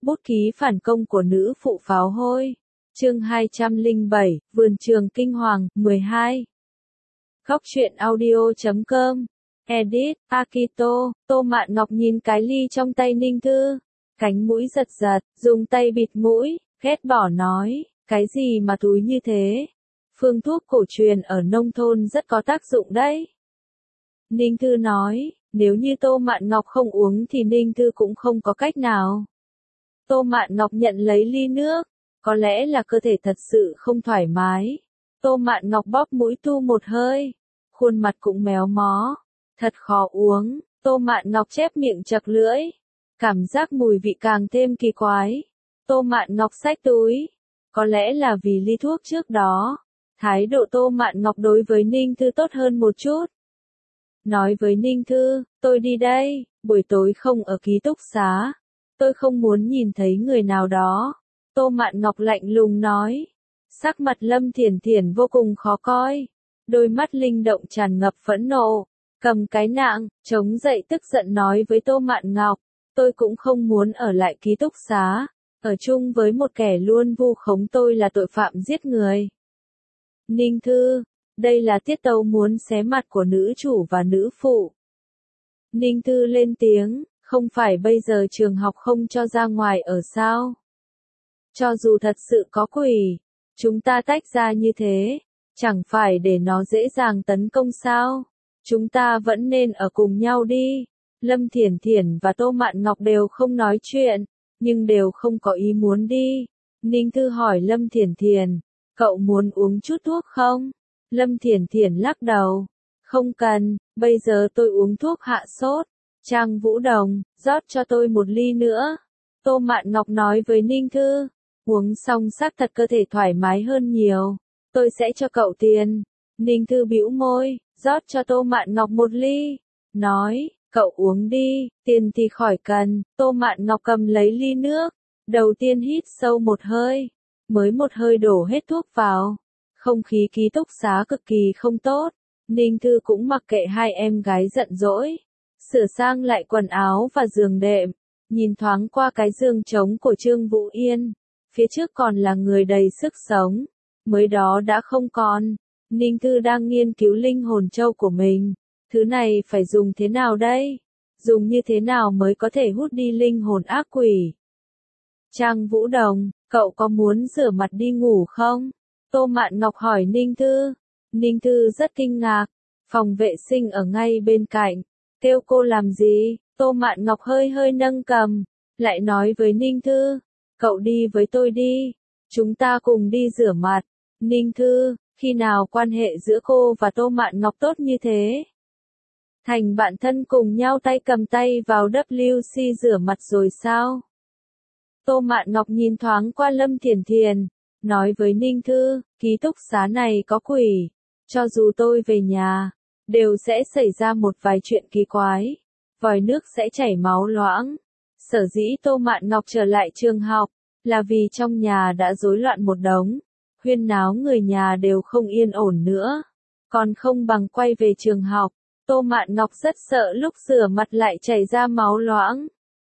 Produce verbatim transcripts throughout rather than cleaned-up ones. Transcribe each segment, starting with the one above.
Bút ký phản công của nữ phụ pháo hôi. Chương hai trăm lẻ bảy, Vườn trường kinh hoàng, mười hai. Góc truyện audio chấm com. Edit, Akito. Tô Mạn Ngọc nhìn cái ly trong tay Ninh Thư. Cánh mũi giật giật, dùng tay bịt mũi, ghét bỏ nói, cái gì mà túi như thế? Phương thuốc cổ truyền ở nông thôn rất có tác dụng đấy. Ninh Thư nói, nếu như Tô Mạn Ngọc không uống thì Ninh Thư cũng không có cách nào. Tô Mạn Ngọc nhận lấy ly nước, có lẽ là cơ thể thật sự không thoải mái. Tô Mạn Ngọc bóp mũi tu một hơi, khuôn mặt cũng méo mó, thật khó uống. Tô Mạn Ngọc chép miệng chật lưỡi, cảm giác mùi vị càng thêm kỳ quái. Tô Mạn Ngọc xách túi, có lẽ là vì ly thuốc trước đó, thái độ Tô Mạn Ngọc đối với Ninh Thư tốt hơn một chút. Nói với Ninh Thư, tôi đi đây, buổi tối không ở ký túc xá. Tôi không muốn nhìn thấy người nào đó. Tô Mạn Ngọc lạnh lùng nói. Sắc mặt Lâm Thiển Thiển vô cùng khó coi. Đôi mắt linh động tràn ngập phẫn nộ. Cầm cái nạng, chống dậy tức giận nói với Tô Mạn Ngọc. Tôi cũng không muốn ở lại ký túc xá. Ở chung với một kẻ luôn vu khống tôi là tội phạm giết người. Ninh Thư, đây là tiết tấu muốn xé mặt của nữ chủ và nữ phụ. Ninh Thư lên tiếng. Không phải bây giờ trường học không cho ra ngoài ở sao? Cho dù thật sự có quỷ, chúng ta tách ra như thế, chẳng phải để nó dễ dàng tấn công sao? Chúng ta vẫn nên ở cùng nhau đi. Lâm Thiển Thiển và Tô Mạn Ngọc đều không nói chuyện, nhưng đều không có ý muốn đi. Ninh Thư hỏi Lâm Thiển Thiển, cậu muốn uống chút thuốc không? Lâm Thiển Thiển lắc đầu, không cần, bây giờ tôi uống thuốc hạ sốt. Trang Vũ Đồng, rót cho tôi một ly nữa. Tô Mạn Ngọc nói với Ninh Thư, uống xong xác thật cơ thể thoải mái hơn nhiều. Tôi sẽ cho cậu tiền. Ninh Thư bĩu môi, rót cho Tô Mạn Ngọc một ly. Nói, cậu uống đi, tiền thì khỏi cần. Tô Mạn Ngọc cầm lấy ly nước. Đầu tiên hít sâu một hơi. Mới một hơi đổ hết thuốc vào. Không khí ký túc xá cực kỳ không tốt. Ninh Thư cũng mặc kệ hai em gái giận dỗi. Sửa sang lại quần áo và giường đệm, nhìn thoáng qua cái giường trống của Trương Vũ Yên, phía trước còn là người đầy sức sống, mới đó đã không còn. Ninh Thư đang nghiên cứu linh hồn châu của mình, thứ này phải dùng thế nào đây? Dùng như thế nào mới có thể hút đi linh hồn ác quỷ? Trang Vũ Đồng, cậu có muốn rửa mặt đi ngủ không? Tô Mạn Ngọc hỏi Ninh Thư. Ninh Thư rất kinh ngạc, phòng vệ sinh ở ngay bên cạnh. Kêu cô làm gì? Tô Mạn Ngọc hơi hơi nâng cầm, lại nói với Ninh Thư, cậu đi với tôi đi, chúng ta cùng đi rửa mặt. Ninh Thư, khi nào quan hệ giữa cô và Tô Mạn Ngọc tốt như thế? Thành bạn thân cùng nhau tay cầm tay vào W C rửa mặt rồi sao? Tô Mạn Ngọc nhìn thoáng qua Lâm Thiển Thiển, nói với Ninh Thư, ký túc xá này có quỷ, cho dù tôi về nhà, đều sẽ xảy ra một vài chuyện kỳ quái, vòi nước sẽ chảy máu loãng. Sở dĩ Tô Mạn Ngọc trở lại trường học, là vì trong nhà đã rối loạn một đống, huyên náo người nhà đều không yên ổn nữa, còn không bằng quay về trường học. Tô Mạn Ngọc rất sợ lúc rửa mặt lại chảy ra máu loãng.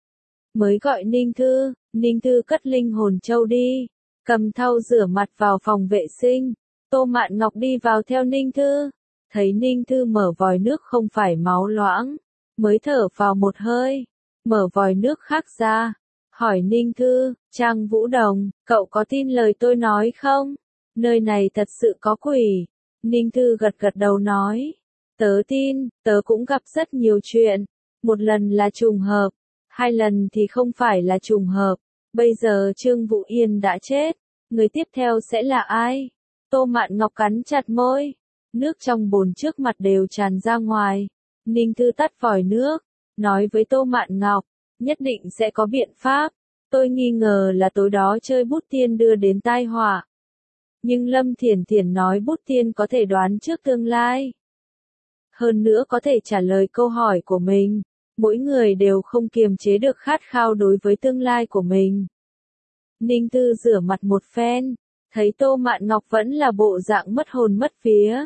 Mới gọi Ninh Thư, Ninh Thư cất linh hồn châu đi, cầm thau rửa mặt vào phòng vệ sinh. Tô Mạn Ngọc đi vào theo Ninh Thư. Thấy Ninh Thư mở vòi nước không phải máu loãng, mới thở vào một hơi, mở vòi nước khác ra, hỏi Ninh Thư, Trang Vũ Đồng, cậu có tin lời tôi nói không? Nơi này thật sự có quỷ. Ninh Thư gật gật đầu nói, tớ tin, tớ cũng gặp rất nhiều chuyện, một lần là trùng hợp, hai lần thì không phải là trùng hợp, bây giờ Trương Vũ Yên đã chết, người tiếp theo sẽ là ai? Tô Mạn Ngọc cắn chặt môi. Nước trong bồn trước mặt đều tràn ra ngoài. Ninh Thư tắt vòi nước, nói với Tô Mạn Ngọc, nhất định sẽ có biện pháp. Tôi nghi ngờ là tối đó chơi bút tiên đưa đến tai họa. Nhưng Lâm Thiển Thiển nói bút tiên có thể đoán trước tương lai. Hơn nữa có thể trả lời câu hỏi của mình. Mỗi người đều không kiềm chế được khát khao đối với tương lai của mình. Ninh Thư rửa mặt một phen, thấy Tô Mạn Ngọc vẫn là bộ dạng mất hồn mất vía.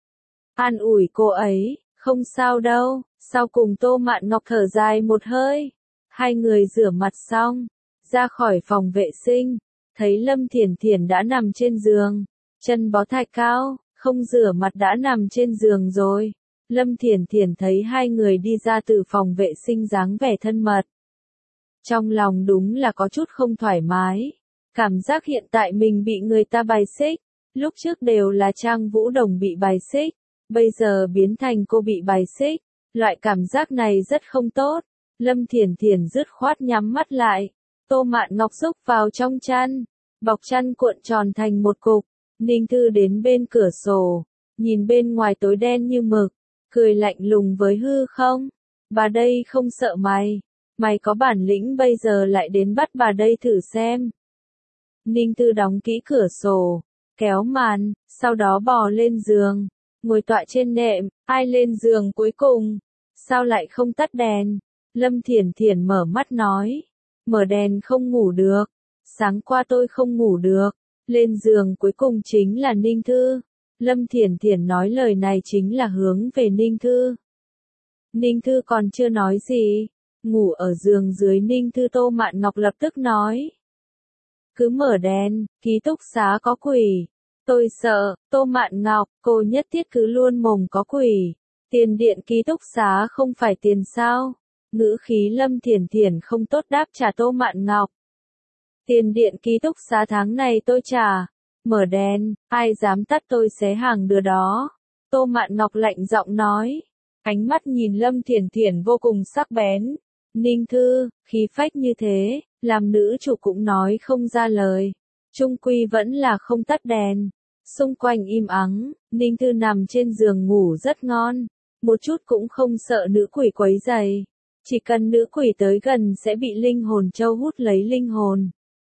An ủi cô ấy, không sao đâu. Sau cùng Tô Mạn Ngọc thở dài một hơi. Hai người rửa mặt xong, ra khỏi phòng vệ sinh, thấy Lâm Thiển Thiển đã nằm trên giường, chân bó thạch cao, không rửa mặt đã nằm trên giường rồi. Lâm Thiển Thiển thấy hai người đi ra từ phòng vệ sinh dáng vẻ thân mật. Trong lòng đúng là có chút không thoải mái, cảm giác hiện tại mình bị người ta bài xích, lúc trước đều là Trang Vũ Đồng bị bài xích, bây giờ biến thành cô bị bài xích, loại cảm giác này rất không tốt. Lâm Thiển Thiển dứt khoát nhắm mắt lại, Tô Mạn Ngọc rúc vào trong chăn, bọc chăn cuộn tròn thành một cục. Ninh Thư đến bên cửa sổ, nhìn bên ngoài tối đen như mực, cười lạnh lùng với hư không. Bà đây không sợ mày, mày có bản lĩnh bây giờ lại đến bắt bà đây thử xem. Ninh Thư đóng kỹ cửa sổ, kéo màn, sau đó bò lên giường, ngồi tọa trên nệm. Ai lên giường cuối cùng? Sao lại không tắt đèn? Lâm Thiển Thiển mở mắt nói, mở đèn không ngủ được, sáng qua tôi không ngủ được, lên giường cuối cùng chính là Ninh Thư. Lâm Thiển Thiển nói lời này chính là hướng về Ninh Thư. Ninh Thư còn chưa nói gì, ngủ ở giường dưới Ninh Thư Tô Mạn Ngọc lập tức nói. Cứ mở đèn, ký túc xá có quỷ. Tôi sợ, Tô Mạn Ngọc, cô nhất thiết cứ luôn mồm có quỷ. Tiền điện ký túc xá không phải tiền sao? Ngữ khí Lâm Thiển Thiển không tốt đáp trả Tô Mạn Ngọc. Tiền điện ký túc xá tháng này tôi trả. Mở đèn, ai dám tắt tôi xé hàng đứa đó. Tô Mạn Ngọc lạnh giọng nói. Ánh mắt nhìn Lâm Thiển Thiển vô cùng sắc bén. Ninh Thư, khí phách như thế, làm nữ chủ cũng nói không ra lời. Trung quy vẫn là không tắt đèn. Xung quanh im ắng, Ninh Thư nằm trên giường ngủ rất ngon. Một chút cũng không sợ nữ quỷ quấy rầy. Chỉ cần nữ quỷ tới gần sẽ bị linh hồn châu hút lấy linh hồn.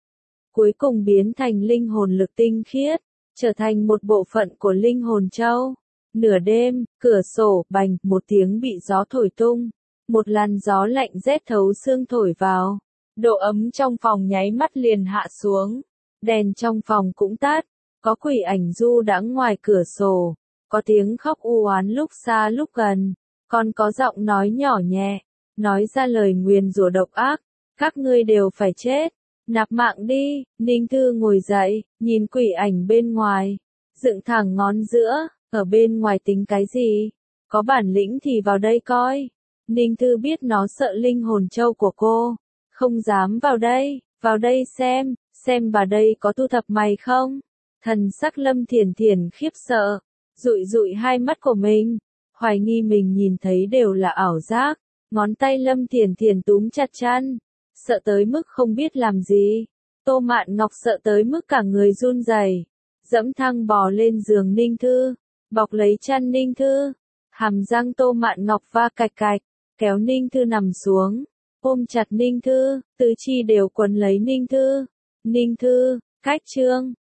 Cuối cùng biến thành linh hồn lực tinh khiết, trở thành một bộ phận của linh hồn châu. Nửa đêm, cửa sổ bành, một tiếng bị gió thổi tung. Một làn gió lạnh rét thấu xương thổi vào. Độ ấm trong phòng nháy mắt liền hạ xuống. Đèn trong phòng cũng tắt. Có quỷ ảnh du đãng ngoài cửa sổ. Có tiếng khóc u oán lúc xa lúc gần. Còn có giọng nói nhỏ nhẹ. Nói ra lời nguyền rủa độc ác. Các ngươi đều phải chết. Nạp mạng đi. Ninh Thư ngồi dậy, nhìn quỷ ảnh bên ngoài. Dựng thẳng ngón giữa. Ở bên ngoài tính cái gì? Có bản lĩnh thì vào đây coi. Ninh Thư biết nó sợ linh hồn châu của cô. Không dám vào đây. Vào đây xem. Xem bà đây có thu thập mày không? Thần sắc Lâm Thiển Thiển khiếp sợ. Dụi dụi hai mắt của mình. Hoài nghi mình nhìn thấy đều là ảo giác. Ngón tay Lâm Thiển Thiển túm chặt chăn. Sợ tới mức không biết làm gì. Tô Mạn Ngọc sợ tới mức cả người run rẩy, dẫm thang bò lên giường Ninh Thư, bọc lấy chăn Ninh Thư. Hàm răng Tô Mạn Ngọc va cạch cạch, kéo Ninh Thư nằm xuống, ôm chặt Ninh Thư, tứ chi đều quấn lấy Ninh Thư. Ninh Thư, cách chương.